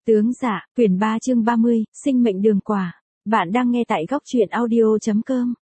Tướng Dạ, quyển 3 chương 30, sinh mệnh đường quả. Bạn đang nghe tại góc truyện audio.com.